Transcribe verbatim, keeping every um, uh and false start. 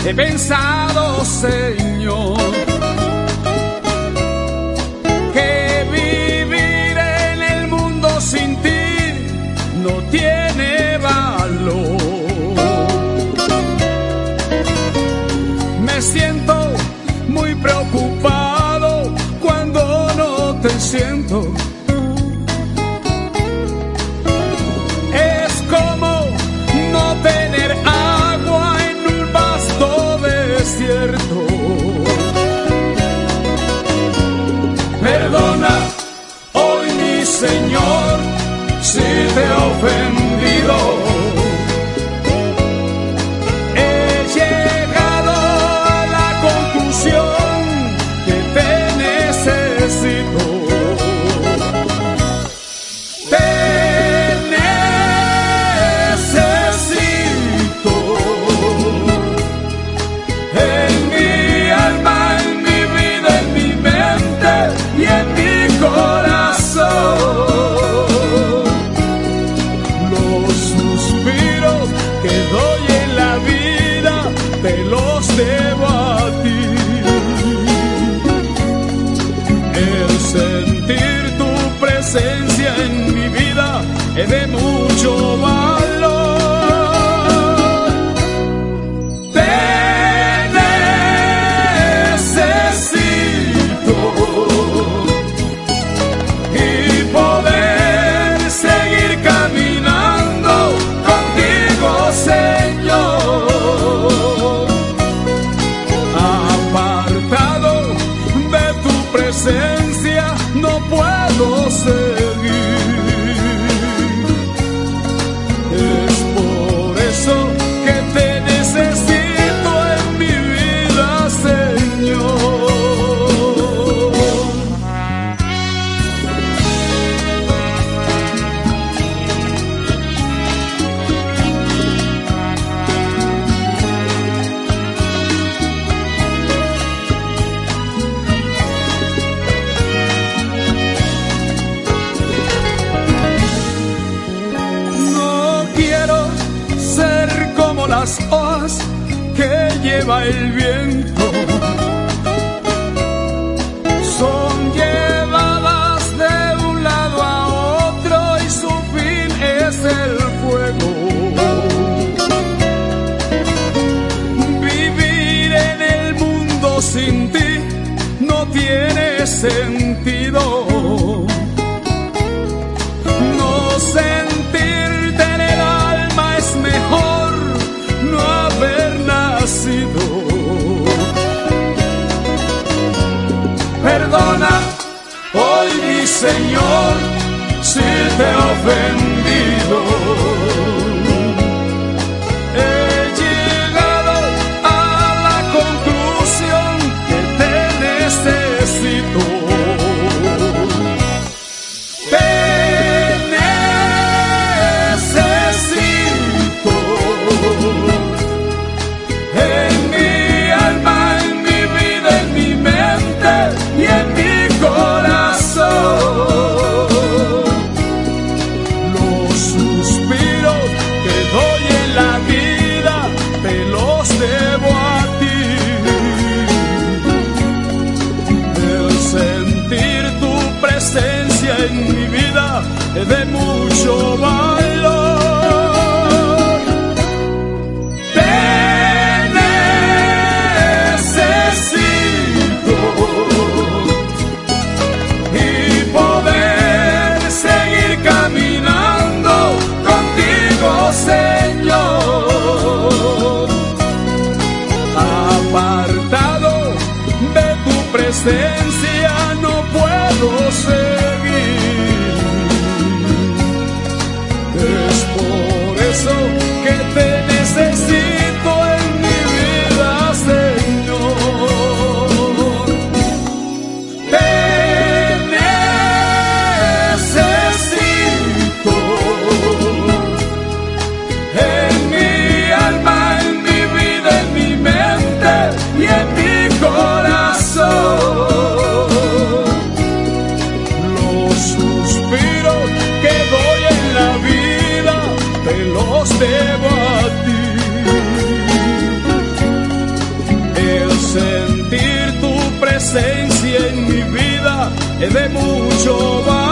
he pensado, Señor, que vivir en el mundo sin ti no tiene valor. Me siento muy preocupado cuando no te siento. Es como no tener agua en un vasto desierto. Perdona hoy, mi Señor, si te he ofendido. He llegado a la conclusión que te necesito. Te necesito en mi alma, en mi vida, en mi mente y en mi corazón. Los suspiros que doy en la vida te los debo a ti. El sentir tu presencia en mi vida es de mucho valor. Te necesito y poder seguir caminando contigo, Señor. Apartado de tu presencia no puedo seguir. Es por eso que te necesito en mi vida, Señor. No quiero ser como las hojas que lleva el viento. Son llevadas de un lado a otro y su fin es el fuego. Vivir en el mundo sin ti no tiene sentido. No sentirte en el alma es mejor no haber nacido. Perdona hoy, mi Señor, si te he ofendido. He llegado a la conclusión que te necesito. Te necesito en mi alma, en mi vida, en mi mente y en mi corazón. Los suspiros que doy en la vida te los debo a ti. El sentir tu presencia en mi vida es de mucho valor. Te necesito y poder seguir caminando contigo, Señor. Apartado de tu presencia no puedo seguir. mucho vale.